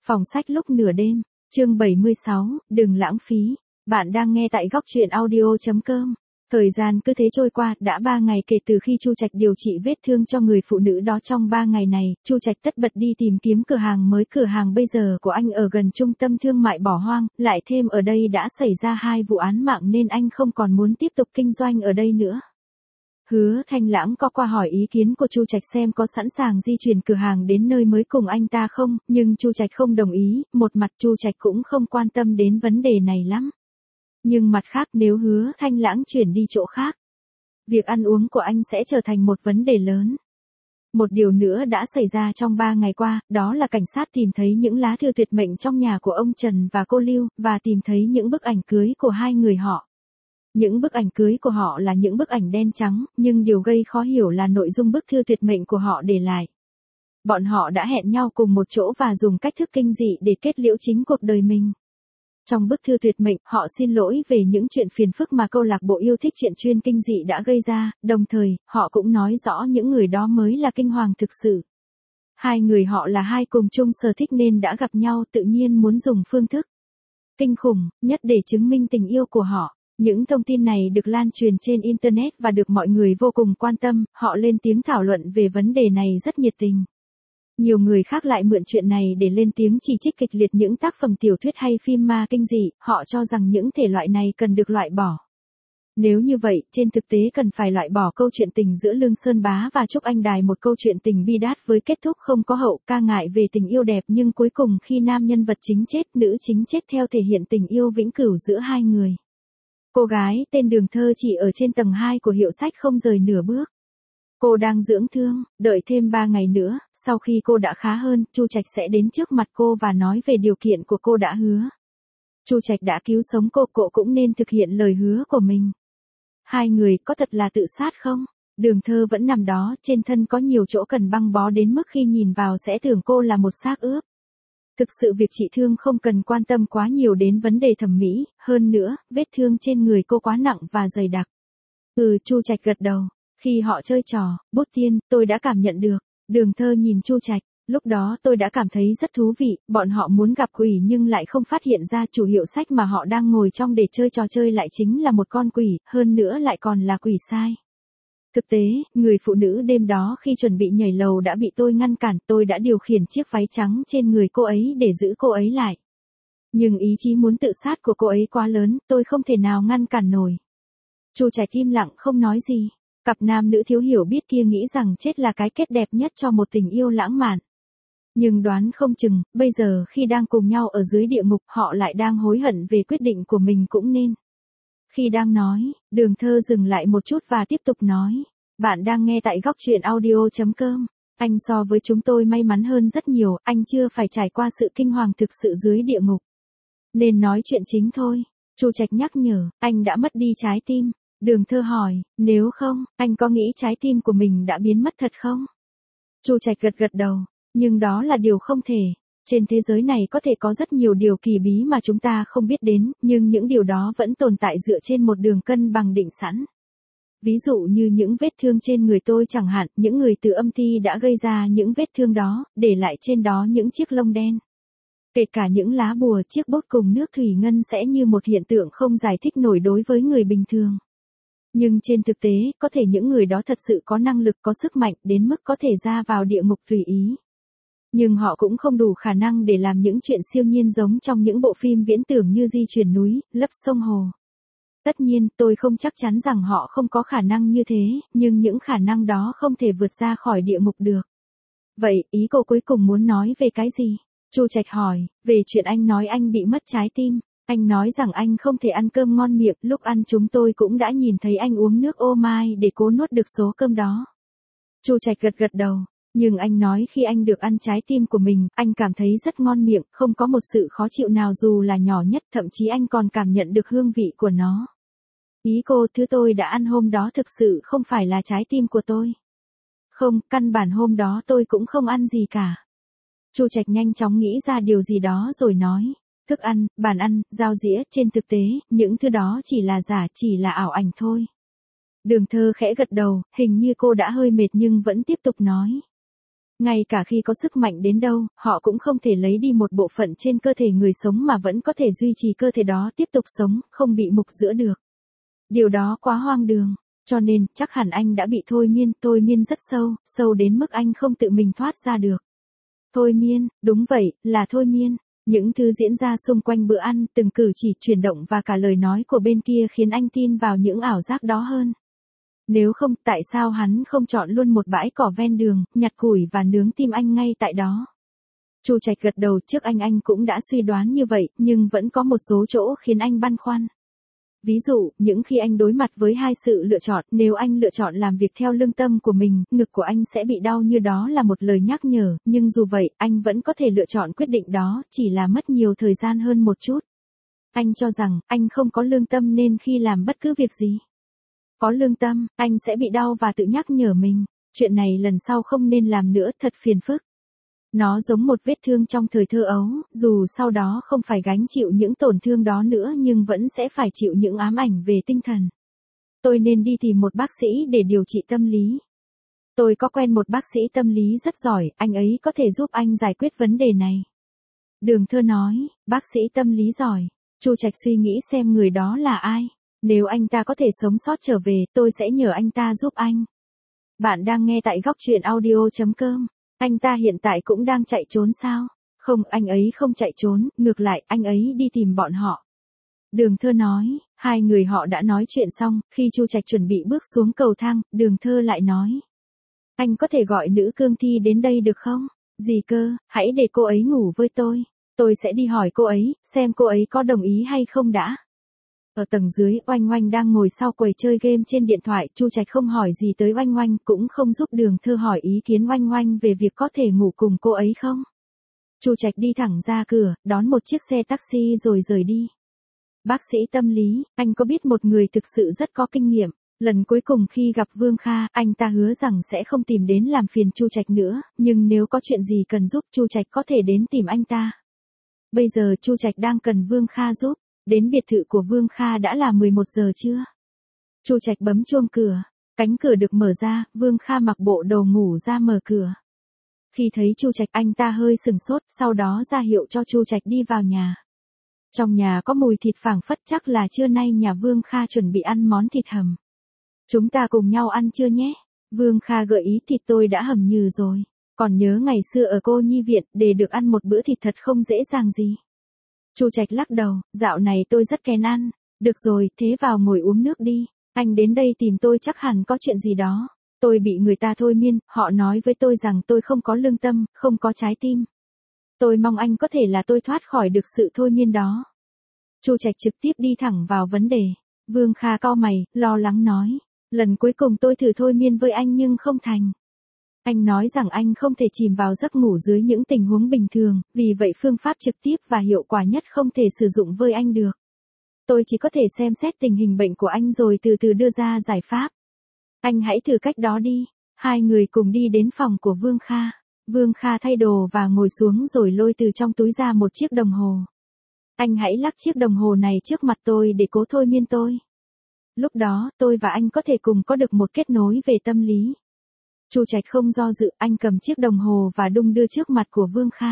Phòng sách lúc nửa đêm, chương 76, đừng lãng phí. Bạn đang nghe tại góc truyện audio.com. Thời gian cứ thế trôi qua, đã 3 ngày kể từ khi Chu Trạch điều trị vết thương cho người phụ nữ đó. Trong 3 ngày này, Chu Trạch tất bật đi tìm kiếm cửa hàng mới. Cửa hàng bây giờ của anh ở gần trung tâm thương mại bỏ hoang, lại thêm ở đây đã xảy ra 2 vụ án mạng nên anh không còn muốn tiếp tục kinh doanh ở đây nữa. Hứa Thanh Lãng có qua hỏi ý kiến của Chu Trạch xem có sẵn sàng di chuyển cửa hàng đến nơi mới cùng anh ta không, nhưng Chu Trạch không đồng ý. Một mặt Chu Trạch cũng không quan tâm đến vấn đề này lắm. Nhưng mặt khác, nếu Hứa Thanh Lãng chuyển đi chỗ khác, việc ăn uống của anh sẽ trở thành một vấn đề lớn. Một điều nữa đã xảy ra trong 3 ngày qua, đó là cảnh sát tìm thấy những lá thư tuyệt mệnh trong nhà của ông Trần và cô Lưu, và tìm thấy những bức ảnh cưới của hai người họ. Những bức ảnh cưới của họ là những bức ảnh đen trắng, nhưng điều gây khó hiểu là nội dung bức thư tuyệt mệnh của họ để lại. Bọn họ đã hẹn nhau cùng một chỗ và dùng cách thức kinh dị để kết liễu chính cuộc đời mình. Trong bức thư tuyệt mệnh, họ xin lỗi về những chuyện phiền phức mà câu lạc bộ yêu thích chuyện chuyên kinh dị đã gây ra, đồng thời, họ cũng nói rõ những người đó mới là kinh hoàng thực sự. Hai người họ là hai cùng chung sở thích nên đã gặp nhau, tự nhiên muốn dùng phương thức kinh khủng nhất để chứng minh tình yêu của họ. Những thông tin này được lan truyền trên Internet và được mọi người vô cùng quan tâm, họ lên tiếng thảo luận về vấn đề này rất nhiệt tình. Nhiều người khác lại mượn chuyện này để lên tiếng chỉ trích kịch liệt những tác phẩm tiểu thuyết hay phim ma kinh dị, họ cho rằng những thể loại này cần được loại bỏ. Nếu như vậy, trên thực tế cần phải loại bỏ câu chuyện tình giữa Lương Sơn Bá và Trúc Anh Đài, một câu chuyện tình bi đát với kết thúc không có hậu, ca ngại về tình yêu đẹp nhưng cuối cùng khi nam nhân vật chính chết, nữ chính chết theo thể hiện tình yêu vĩnh cửu giữa hai người. Cô gái tên Đường Thơ chỉ ở trên tầng 2 của hiệu sách không rời nửa bước. Cô đang dưỡng thương, đợi thêm 3 ngày nữa, sau khi cô đã khá hơn, Chu Trạch sẽ đến trước mặt cô và nói về điều kiện của cô đã hứa. Chu Trạch đã cứu sống cô cũng nên thực hiện lời hứa của mình. Hai người có thật là tự sát không? Đường Thơ vẫn nằm đó, trên thân có nhiều chỗ cần băng bó đến mức khi nhìn vào sẽ tưởng cô là một xác ướp. Thực sự việc trị thương không cần quan tâm quá nhiều đến vấn đề thẩm mỹ, hơn nữa, vết thương trên người cô quá nặng và dày đặc. Chu Trạch gật đầu. Khi họ chơi trò, bút tiên, tôi đã cảm nhận được. Đường Thơ nhìn Chu Trạch, lúc đó tôi đã cảm thấy rất thú vị, bọn họ muốn gặp quỷ nhưng lại không phát hiện ra chủ hiệu sách mà họ đang ngồi trong để chơi trò chơi lại chính là một con quỷ, hơn nữa lại còn là quỷ sai. Thực tế, người phụ nữ đêm đó khi chuẩn bị nhảy lầu đã bị tôi ngăn cản, tôi đã điều khiển chiếc váy trắng trên người cô ấy để giữ cô ấy lại. Nhưng ý chí muốn tự sát của cô ấy quá lớn, tôi không thể nào ngăn cản nổi. Chu Trạch im lặng không nói gì. Cặp nam nữ thiếu hiểu biết kia nghĩ rằng chết là cái kết đẹp nhất cho một tình yêu lãng mạn. Nhưng đoán không chừng, bây giờ khi đang cùng nhau ở dưới địa ngục, họ lại đang hối hận về quyết định của mình cũng nên. Khi đang nói, Đường Thơ dừng lại một chút và tiếp tục nói. Bạn đang nghe tại góc truyện audio.com. Anh so với chúng tôi may mắn hơn rất nhiều, anh chưa phải trải qua sự kinh hoàng thực sự dưới địa ngục. Nên nói chuyện chính thôi. Chu Trạch nhắc nhở, anh đã mất đi trái tim. Đường Thơ hỏi, nếu không, anh có nghĩ trái tim của mình đã biến mất thật không? Chu Trạch gật đầu, nhưng đó là điều không thể. Trên thế giới này có thể có rất nhiều điều kỳ bí mà chúng ta không biết đến, nhưng những điều đó vẫn tồn tại dựa trên một đường cân bằng định sẵn. Ví dụ như những vết thương trên người tôi chẳng hạn, những người từ âm ty đã gây ra những vết thương đó, để lại trên đó những chiếc lông đen. Kể cả những lá bùa, chiếc bốt cùng nước thủy ngân sẽ như một hiện tượng không giải thích nổi đối với người bình thường. Nhưng trên thực tế, có thể những người đó thật sự có năng lực, có sức mạnh, đến mức có thể ra vào địa ngục tùy ý. Nhưng họ cũng không đủ khả năng để làm những chuyện siêu nhiên giống trong những bộ phim viễn tưởng như di chuyển núi, lấp sông hồ. Tất nhiên, tôi không chắc chắn rằng họ không có khả năng như thế, nhưng những khả năng đó không thể vượt ra khỏi địa ngục được. Vậy, ý cô cuối cùng muốn nói về cái gì? Chu Trạch hỏi, về chuyện anh nói anh bị mất trái tim. Anh nói rằng anh không thể ăn cơm ngon miệng, lúc ăn chúng tôi cũng đã nhìn thấy anh uống nước ô mai để cố nuốt được số cơm đó. Chu Trạch gật đầu, nhưng anh nói khi anh được ăn trái tim của mình, anh cảm thấy rất ngon miệng, không có một sự khó chịu nào dù là nhỏ nhất, thậm chí anh còn cảm nhận được hương vị của nó. Ý cô, thứ tôi đã ăn hôm đó thực sự không phải là trái tim của tôi. Không, căn bản hôm đó tôi cũng không ăn gì cả. Chu Trạch nhanh chóng nghĩ ra điều gì đó rồi nói. Thức ăn, bàn ăn, dao dĩa, trên thực tế, những thứ đó chỉ là giả, chỉ là ảo ảnh thôi. Đường Thơ khẽ gật đầu, hình như cô đã hơi mệt nhưng vẫn tiếp tục nói. Ngay cả khi có sức mạnh đến đâu, họ cũng không thể lấy đi một bộ phận trên cơ thể người sống mà vẫn có thể duy trì cơ thể đó tiếp tục sống, không bị mục giữa được. Điều đó quá hoang đường. Cho nên, chắc hẳn anh đã bị thôi miên rất sâu, sâu đến mức anh không tự mình thoát ra được. Thôi miên, đúng vậy, là thôi miên. Những thứ diễn ra xung quanh bữa ăn, từng cử chỉ chuyển động và cả lời nói của bên kia khiến anh tin vào những ảo giác đó hơn. Nếu không, tại sao hắn không chọn luôn một bãi cỏ ven đường, nhặt củi và nướng tim anh ngay tại đó? Chu Trạch gật đầu, trước anh cũng đã suy đoán như vậy, nhưng vẫn có một số chỗ khiến anh băn khoăn. Ví dụ, những khi anh đối mặt với hai sự lựa chọn, nếu anh lựa chọn làm việc theo lương tâm của mình, ngực của anh sẽ bị đau như đó là một lời nhắc nhở, nhưng dù vậy, anh vẫn có thể lựa chọn quyết định đó, chỉ là mất nhiều thời gian hơn một chút. Anh cho rằng, anh không có lương tâm nên khi làm bất cứ việc gì. Có lương tâm, anh sẽ bị đau và tự nhắc nhở mình. Chuyện này lần sau không nên làm nữa, thật phiền phức. Nó giống một vết thương trong thời thơ ấu, dù sau đó không phải gánh chịu những tổn thương đó nữa nhưng vẫn sẽ phải chịu những ám ảnh về tinh thần. Tôi nên đi tìm một bác sĩ để điều trị tâm lý. Tôi có quen một bác sĩ tâm lý rất giỏi, anh ấy có thể giúp anh giải quyết vấn đề này. Đường Thơ nói, bác sĩ tâm lý giỏi. Chu Trạch suy nghĩ xem người đó là ai. Nếu anh ta có thể sống sót trở về, tôi sẽ nhờ anh ta giúp anh. Bạn đang nghe tại góc truyện audio.com. Anh ta hiện tại cũng đang chạy trốn sao? Không, anh ấy không chạy trốn, ngược lại, anh ấy đi tìm bọn họ. Đường Thơ nói, hai người họ đã nói chuyện xong, khi Chu Trạch chuẩn bị bước xuống cầu thang, Đường Thơ lại nói. Anh có thể gọi nữ cương thi đến đây được không? Gì cơ, hãy để cô ấy ngủ với tôi. Tôi sẽ đi hỏi cô ấy, xem cô ấy có đồng ý hay không đã. Ở tầng dưới, Oanh Oanh đang ngồi sau quầy chơi game trên điện thoại, Chu Trạch không hỏi gì tới Oanh Oanh, cũng không giúp Đường Thơ hỏi ý kiến Oanh Oanh về việc có thể ngủ cùng cô ấy không. Chu Trạch đi thẳng ra cửa, đón một chiếc xe taxi rồi rời đi. Bác sĩ tâm lý, anh có biết một người thực sự rất có kinh nghiệm. Lần cuối cùng khi gặp Vương Kha, anh ta hứa rằng sẽ không tìm đến làm phiền Chu Trạch nữa, nhưng nếu có chuyện gì cần giúp Chu Trạch có thể đến tìm anh ta. Bây giờ Chu Trạch đang cần Vương Kha giúp. Đến biệt thự của Vương Kha đã là 11 giờ trưa. Chu Trạch bấm chuông cửa. Cánh cửa được mở ra, Vương Kha mặc bộ đồ ngủ ra mở cửa. Khi thấy Chu Trạch anh ta hơi sừng sốt, sau đó ra hiệu cho Chu Trạch đi vào nhà. Trong nhà có mùi thịt phảng phất, chắc là trưa nay nhà Vương Kha chuẩn bị ăn món thịt hầm. Chúng ta cùng nhau ăn trưa nhé. Vương Kha gợi ý, thịt tôi đã hầm nhừ rồi. Còn nhớ ngày xưa ở cô nhi viện, để được ăn một bữa thịt thật không dễ dàng gì. Chu Trạch lắc đầu, dạo này tôi rất kén ăn. Được rồi, thế vào ngồi uống nước đi. Anh đến đây tìm tôi chắc hẳn có chuyện gì đó. Tôi bị người ta thôi miên, họ nói với tôi rằng tôi không có lương tâm, không có trái tim. Tôi mong anh có thể là tôi thoát khỏi được sự thôi miên đó. Chu Trạch trực tiếp đi thẳng vào vấn đề. Vương Kha cau mày, lo lắng nói. Lần cuối cùng tôi thử thôi miên với anh nhưng không thành. Anh nói rằng anh không thể chìm vào giấc ngủ dưới những tình huống bình thường, vì vậy phương pháp trực tiếp và hiệu quả nhất không thể sử dụng với anh được. Tôi chỉ có thể xem xét tình hình bệnh của anh rồi từ từ đưa ra giải pháp. Anh hãy thử cách đó đi. Hai người cùng đi đến phòng của Vương Kha. Vương Kha thay đồ và ngồi xuống rồi lôi từ trong túi ra một chiếc đồng hồ. Anh hãy lắc chiếc đồng hồ này trước mặt tôi để cố thôi miên tôi. Lúc đó, tôi và anh có thể cùng có được một kết nối về tâm lý. Chu Trạch không do dự, anh cầm chiếc đồng hồ và đung đưa trước mặt của Vương Kha.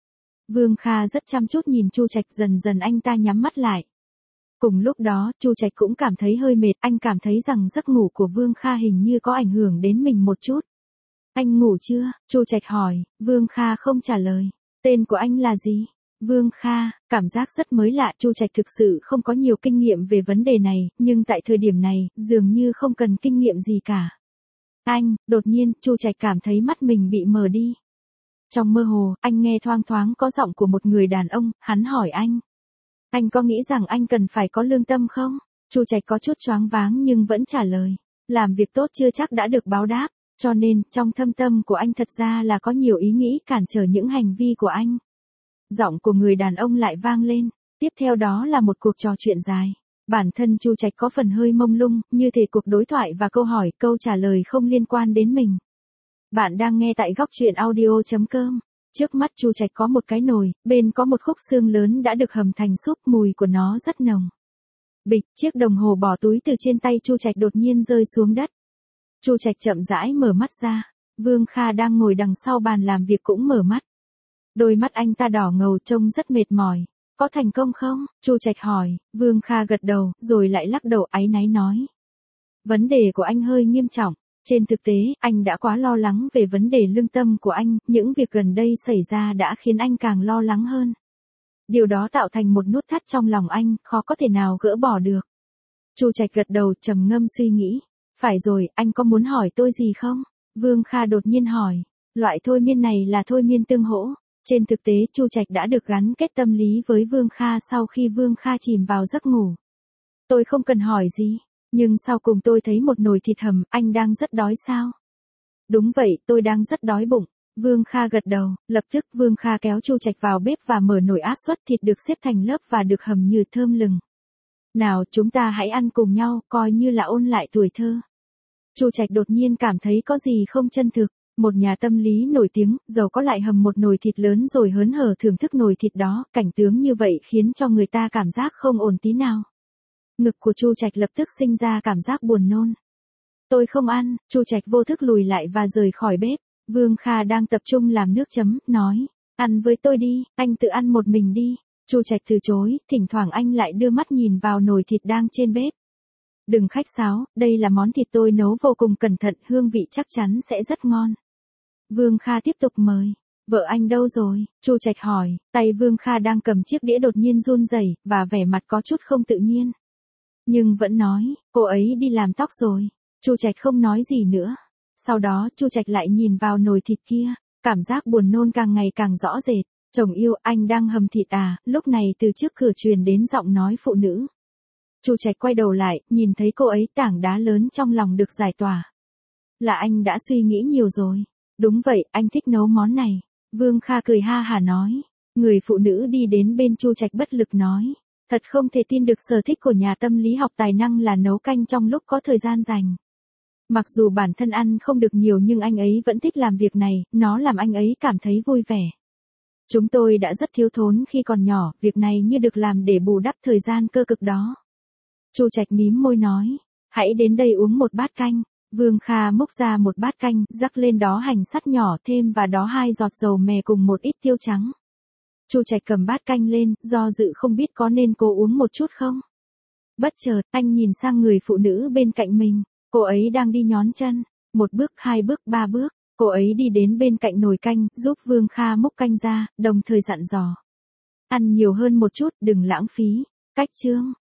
Vương Kha rất chăm chút nhìn Chu Trạch, dần dần anh ta nhắm mắt lại. Cùng lúc đó, Chu Trạch cũng cảm thấy hơi mệt, anh cảm thấy rằng giấc ngủ của Vương Kha hình như có ảnh hưởng đến mình một chút. Anh ngủ chưa? Chu Trạch hỏi, Vương Kha không trả lời. Tên của anh là gì? Vương Kha, cảm giác rất mới lạ, Chu Trạch thực sự không có nhiều kinh nghiệm về vấn đề này, nhưng tại thời điểm này, dường như không cần kinh nghiệm gì cả. Anh, đột nhiên, Chu Trạch cảm thấy mắt mình bị mờ đi. Trong mơ hồ, anh nghe thoang thoáng có giọng của một người đàn ông, hắn hỏi anh. Anh có nghĩ rằng anh cần phải có lương tâm không? Chu Trạch có chút choáng váng nhưng vẫn trả lời. Làm việc tốt chưa chắc đã được báo đáp, cho nên, trong thâm tâm của anh thật ra là có nhiều ý nghĩ cản trở những hành vi của anh. Giọng của người đàn ông lại vang lên, tiếp theo đó là một cuộc trò chuyện dài. Bản thân Chu Trạch có phần hơi mông lung, như thể cuộc đối thoại và câu hỏi, câu trả lời không liên quan đến mình. Bạn đang nghe tại góc truyện audio.com. Trước mắt Chu Trạch có một cái nồi, bên có một khúc xương lớn đã được hầm thành súp, mùi của nó rất nồng. Bịch, chiếc đồng hồ bỏ túi từ trên tay Chu Trạch đột nhiên rơi xuống đất. Chu Trạch chậm rãi mở mắt ra. Vương Kha đang ngồi đằng sau bàn làm việc cũng mở mắt. Đôi mắt anh ta đỏ ngầu trông rất mệt mỏi. Có thành công không? Chu Trạch hỏi. Vương Kha gật đầu, rồi lại lắc đầu áy náy nói. Vấn đề của anh hơi nghiêm trọng. Trên thực tế, anh đã quá lo lắng về vấn đề lương tâm của anh, những việc gần đây xảy ra đã khiến anh càng lo lắng hơn. Điều đó tạo thành một nút thắt trong lòng anh, khó có thể nào gỡ bỏ được. Chu Trạch gật đầu trầm ngâm suy nghĩ. Phải rồi, anh có muốn hỏi tôi gì không? Vương Kha đột nhiên hỏi. Loại thôi miên này là thôi miên tương hỗ. Trên thực tế Chu Trạch đã được gắn kết tâm lý với Vương Kha sau khi Vương Kha chìm vào giấc ngủ. Tôi không cần hỏi gì, nhưng sau cùng tôi thấy một nồi thịt hầm, anh đang rất đói sao? Đúng vậy, tôi đang rất đói bụng. Vương Kha gật đầu, lập tức Vương Kha kéo Chu Trạch vào bếp và mở nồi áp suất thịt được xếp thành lớp và được hầm như thơm lừng. Nào chúng ta hãy ăn cùng nhau, coi như là ôn lại tuổi thơ. Chu Trạch đột nhiên cảm thấy có gì không chân thực. Một nhà tâm lý nổi tiếng, giàu có lại hầm một nồi thịt lớn rồi hớn hở thưởng thức nồi thịt đó, cảnh tướng như vậy khiến cho người ta cảm giác không ổn tí nào. Ngực của Chu Trạch lập tức sinh ra cảm giác buồn nôn. Tôi không ăn, Chu Trạch vô thức lùi lại và rời khỏi bếp. Vương Kha đang tập trung làm nước chấm, nói, ăn với tôi đi, anh tự ăn một mình đi. Chu Trạch từ chối, thỉnh thoảng anh lại đưa mắt nhìn vào nồi thịt đang trên bếp. Đừng khách sáo, đây là món thịt tôi nấu vô cùng cẩn thận, hương vị chắc chắn sẽ rất ngon. Vương Kha tiếp tục mời. Vợ anh đâu rồi? Chu Trạch hỏi, tay Vương Kha đang cầm chiếc đĩa đột nhiên run rẩy và vẻ mặt có chút không tự nhiên. Nhưng vẫn nói, cô ấy đi làm tóc rồi. Chu Trạch không nói gì nữa. Sau đó Chu Trạch lại nhìn vào nồi thịt kia, cảm giác buồn nôn càng ngày càng rõ rệt. Chồng yêu, anh đang hầm thịt à? Lúc này từ trước cửa truyền đến giọng nói phụ nữ. Chu Trạch quay đầu lại, nhìn thấy cô ấy, tảng đá lớn trong lòng được giải tỏa. Là anh đã suy nghĩ nhiều rồi. Đúng vậy, anh thích nấu món này. Vương Kha cười ha hả nói. Người phụ nữ đi đến bên Chu Trạch bất lực nói. Thật không thể tin được sở thích của nhà tâm lý học tài năng là nấu canh trong lúc có thời gian rảnh. Mặc dù bản thân ăn không được nhiều nhưng anh ấy vẫn thích làm việc này, nó làm anh ấy cảm thấy vui vẻ. Chúng tôi đã rất thiếu thốn khi còn nhỏ, việc này như được làm để bù đắp thời gian cơ cực đó. Chu Trạch mím môi nói. Hãy đến đây uống một bát canh. Vương Kha múc ra một bát canh, rắc lên đó hành sắt nhỏ, thêm vào đó 2 giọt dầu mè cùng một ít tiêu trắng. Chu Trạch cầm bát canh lên, do dự không biết có nên cố uống một chút không. Bất chợt, anh nhìn sang người phụ nữ bên cạnh mình. Cô ấy đang đi nhón chân. 1 bước, 2 bước, 3 bước. Cô ấy đi đến bên cạnh nồi canh, giúp Vương Kha múc canh ra, đồng thời dặn dò. Ăn nhiều hơn một chút, đừng lãng phí. Cách chương.